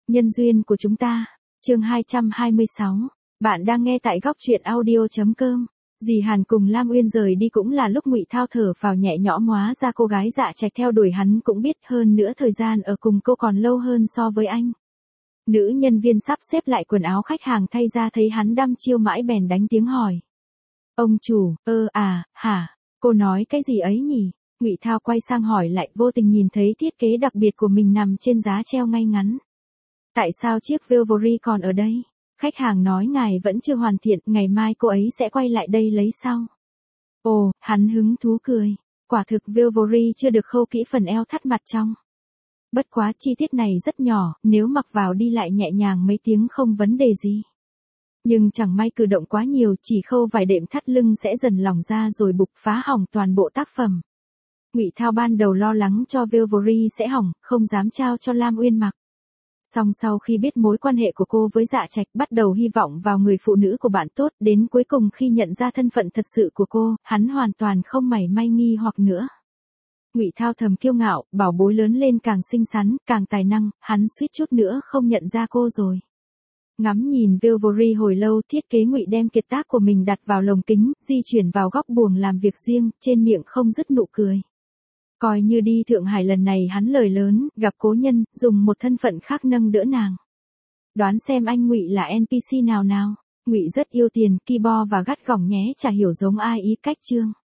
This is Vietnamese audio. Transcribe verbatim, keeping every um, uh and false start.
Nhân duyên của chúng ta, chương hai trăm hai mươi sáu. Bạn đang nghe tại góc truyện audio chấm com. Dì Hàn cùng Lam Uyên rời đi cũng là lúc Ngụy Thao thở phào nhẹ nhõm, hóa ra cô gái Dạ Trạch theo đuổi hắn cũng biết, hơn nữa thời gian ở cùng cô còn lâu hơn so với anh. Nữ nhân viên sắp xếp lại quần áo khách hàng thay ra thấy hắn đăm chiêu mãi bèn đánh tiếng hỏi. Ông chủ, ơ à, hả, cô nói cái gì ấy nhỉ? Ngụy Thao quay sang hỏi lại, vô tình nhìn thấy thiết kế đặc biệt của mình nằm trên giá treo ngay ngắn. Tại sao chiếc Velvory còn ở đây? Khách hàng nói ngài vẫn chưa hoàn thiện, ngày mai cô ấy sẽ quay lại đây lấy sau. Ồ, hắn hứng thú cười. Quả thực Velvory chưa được khâu kỹ phần eo thắt mặt trong. Bất quá chi tiết này rất nhỏ, nếu mặc vào đi lại nhẹ nhàng mấy tiếng không vấn đề gì. Nhưng chẳng may cử động quá nhiều, chỉ khâu vài đệm thắt lưng sẽ dần lỏng ra rồi bục phá hỏng toàn bộ tác phẩm. Ngụy Thao ban đầu lo lắng cho Velvory sẽ hỏng, không dám trao cho Lam Uyên mặc. Song sau khi biết mối quan hệ của cô với Dạ Trạch, bắt đầu hy vọng vào người phụ nữ của bạn tốt, đến cuối cùng khi nhận ra thân phận thật sự của cô, hắn hoàn toàn không mảy may nghi hoặc nữa. Ngụy Thao thầm kiêu ngạo, bảo bối lớn lên càng xinh xắn, càng tài năng, hắn suýt chút nữa không nhận ra cô rồi. Ngắm nhìn Velvory hồi lâu, thiết kế Ngụy đem kiệt tác của mình đặt vào lồng kính, di chuyển vào góc buồng làm việc riêng, trên miệng không dứt nụ cười. Coi như đi Thượng Hải lần này hắn lời lớn, gặp cố nhân, dùng một thân phận khác nâng đỡ nàng. Đoán xem anh Ngụy là en pê xê nào nào? Ngụy rất yêu tiền, ki bo và gắt gỏng nhé, chả hiểu giống ai ý cách chương.